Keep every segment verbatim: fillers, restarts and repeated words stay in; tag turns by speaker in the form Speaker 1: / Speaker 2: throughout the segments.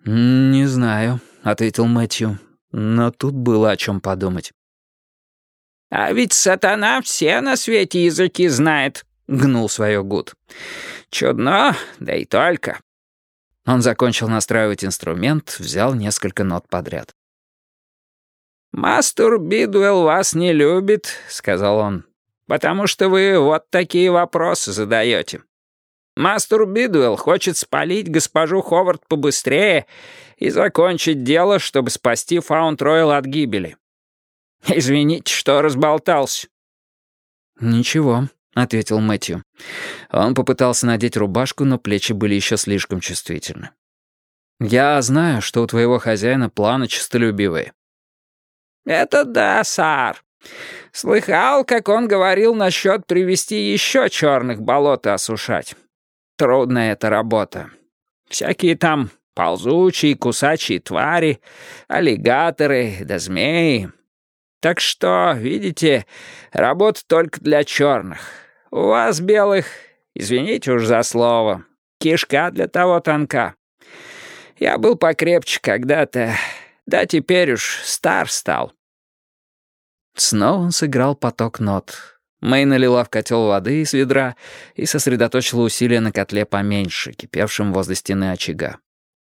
Speaker 1: «Не знаю», — ответил Мэтью, но тут было о чем подумать.
Speaker 2: «А ведь сатана все на свете языки знает», — гнул свое Гуд. «Чудно, да и только».
Speaker 1: Он закончил настраивать инструмент, взял несколько нот подряд.
Speaker 2: «Мастер Бидуэлл вас не любит», — сказал он, «потому что вы вот такие вопросы задаете. Мастер Бидуэлл хочет спалить госпожу Ховард побыстрее и закончить дело, чтобы спасти Фаунд-Ройл от гибели. Извините, что разболтался».
Speaker 1: «Ничего», — ответил Мэтью. Он попытался надеть рубашку, но плечи были еще слишком чувствительны. «Я знаю, что у твоего хозяина планы честолюбивые».
Speaker 2: «Это да, сэр. Слыхал, как он говорил насчет привезти еще черных болот и осушать. Трудная эта работа. Всякие там ползучие, кусачие твари, аллигаторы да змеи. Так что, видите, работа только для черных. У вас, белых, извините уж за слово, кишка для того тонка. Я был покрепче когда-то, да теперь уж стар стал».
Speaker 1: Снова он сыграл поток нот. Мэй налила в котел воды из ведра и сосредоточила усилия на котле поменьше, кипевшем возле стены очага.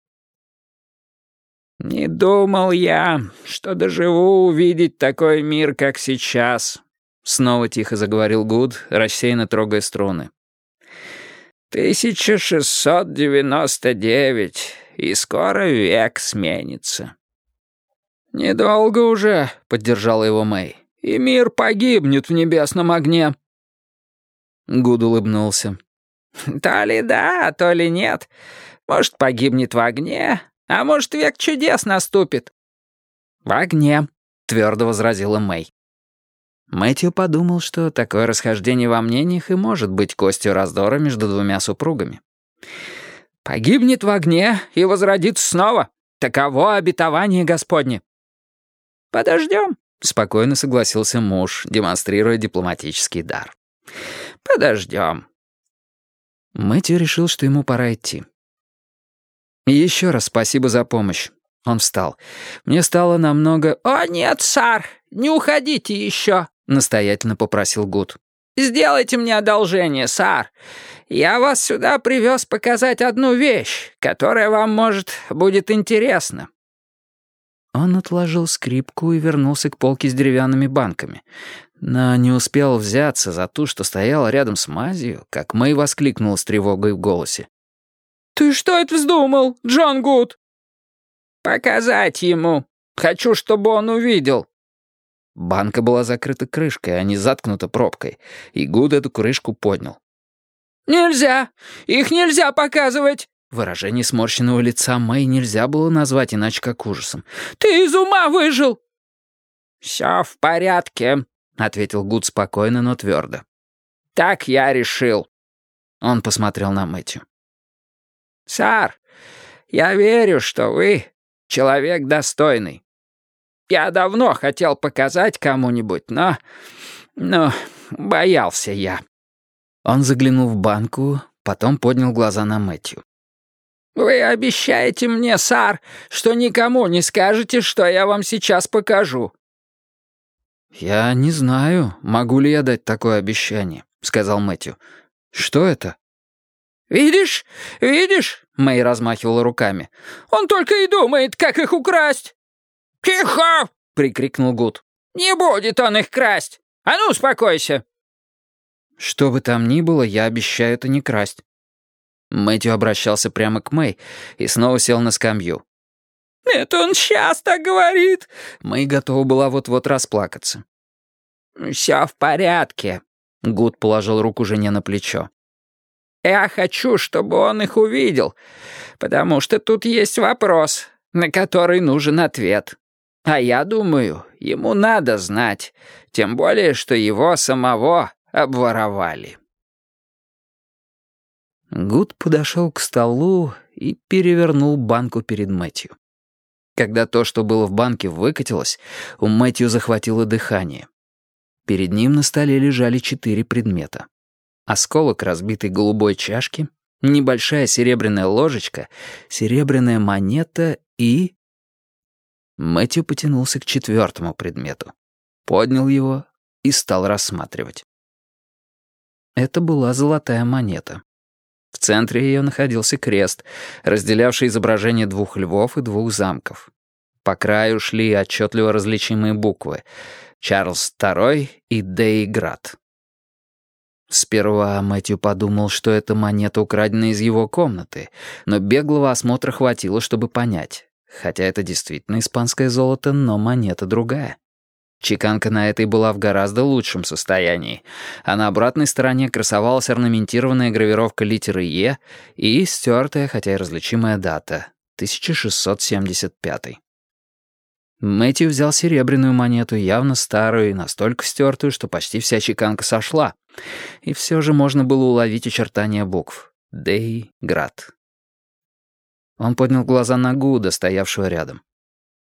Speaker 2: «Не думал я, что доживу увидеть такой мир, как сейчас», — снова тихо заговорил Гуд, рассеянно трогая струны. «тысяча шестьсот девяносто девять, и скоро век сменится». «Недолго уже», — поддержала его Мэй, — «и мир погибнет в небесном огне».
Speaker 1: Гуд улыбнулся.
Speaker 2: «То ли да, то ли нет. Может, погибнет в огне, а может, век чудес наступит».
Speaker 1: «В огне», — твердо возразила Мэй. Мэтью подумал, что такое расхождение во мнениях и может быть костью раздора между двумя супругами.
Speaker 2: «Погибнет в огне и возродится снова. Таково обетование Господне». «Подождем»,
Speaker 1: — спокойно согласился муж, демонстрируя дипломатический дар.
Speaker 2: «Подождем».
Speaker 1: Мэтью решил, что ему пора идти. «Еще раз спасибо за помощь». Он встал. «Мне стало намного...»
Speaker 2: «О, нет, сэр, не уходите еще», —
Speaker 1: настоятельно попросил Гуд.
Speaker 2: «Сделайте мне одолжение, сэр. Я вас сюда привез показать одну вещь, которая вам, может, будет интересна».
Speaker 1: Он отложил скрипку и вернулся к полке с деревянными банками, но не успел взяться за ту, что стояла рядом с мазью, как Мэй воскликнула с тревогой в голосе.
Speaker 2: «Ты что это вздумал, Джон Гуд?» «Показать ему. Хочу, чтобы он увидел».
Speaker 1: Банка была закрыта крышкой, а не заткнута пробкой, и Гуд эту крышку поднял.
Speaker 2: «Нельзя! Их нельзя показывать!»
Speaker 1: Выражение сморщенного лица Мэй нельзя было назвать иначе как ужасом.
Speaker 2: «Ты из ума выжил!» «Все в порядке», — ответил Гуд спокойно, но твердо. «Так я решил».
Speaker 1: Он посмотрел на Мэтью.
Speaker 2: «Сэр, я верю, что вы человек достойный. Я давно хотел показать кому-нибудь, но... но боялся я».
Speaker 1: Он заглянул в банку, потом поднял глаза на Мэтью.
Speaker 2: «Вы обещаете мне, сэр, что никому не скажете, что я вам сейчас покажу?»
Speaker 1: «Я не знаю, могу ли я дать такое обещание», — сказал Мэтью. «Что это?»
Speaker 2: «Видишь, видишь?» — Мэй размахивала руками. «Он только и думает, как их украсть». «Тихо!» — прикрикнул Гуд. «Не будет он их красть! А ну, успокойся!»
Speaker 1: «Что бы там ни было, я обещаю это не красть». Мэтью обращался прямо к Мэй и снова сел на скамью.
Speaker 2: «Это он сейчас так говорит!»
Speaker 1: Мэй готова была вот-вот расплакаться.
Speaker 2: «Все в порядке», —
Speaker 1: Гуд положил руку жене на плечо.
Speaker 2: «Я хочу, чтобы он их увидел, потому что тут есть вопрос, на который нужен ответ. А я думаю, ему надо знать, тем более, что его самого обворовали».
Speaker 1: Гуд подошел к столу и перевернул банку перед Мэтью. Когда то, что было в банке, выкатилось, у Мэтью захватило дыхание. Перед ним на столе лежали четыре предмета. Осколок разбитой голубой чашки, Небольшая серебряная ложечка, серебряная монета и... Мэтью потянулся к четвертому предмету, поднял его и стал рассматривать. Это была золотая монета. В центре ее находился крест, разделявший изображение двух львов и двух замков. По краю шли отчетливо различимые буквы «Чарльз второй» и «Дейград». Сперва Мэтью подумал, что это монета, украденная из его комнаты, но беглого осмотра хватило, чтобы понять. Хотя это действительно испанское золото, но монета другая. Чеканка на этой была в гораздо лучшем состоянии, а на обратной стороне красовалась орнаментированная гравировка литеры «Е» и стертая, хотя и различимая дата — тысяча шестьсот семьдесят пятый. Мэтью взял серебряную монету, явно старую и настолько стертую, что почти вся чеканка сошла, и все же можно было уловить очертания букв «Дейград». Он поднял глаза на Гуда, стоявшего рядом.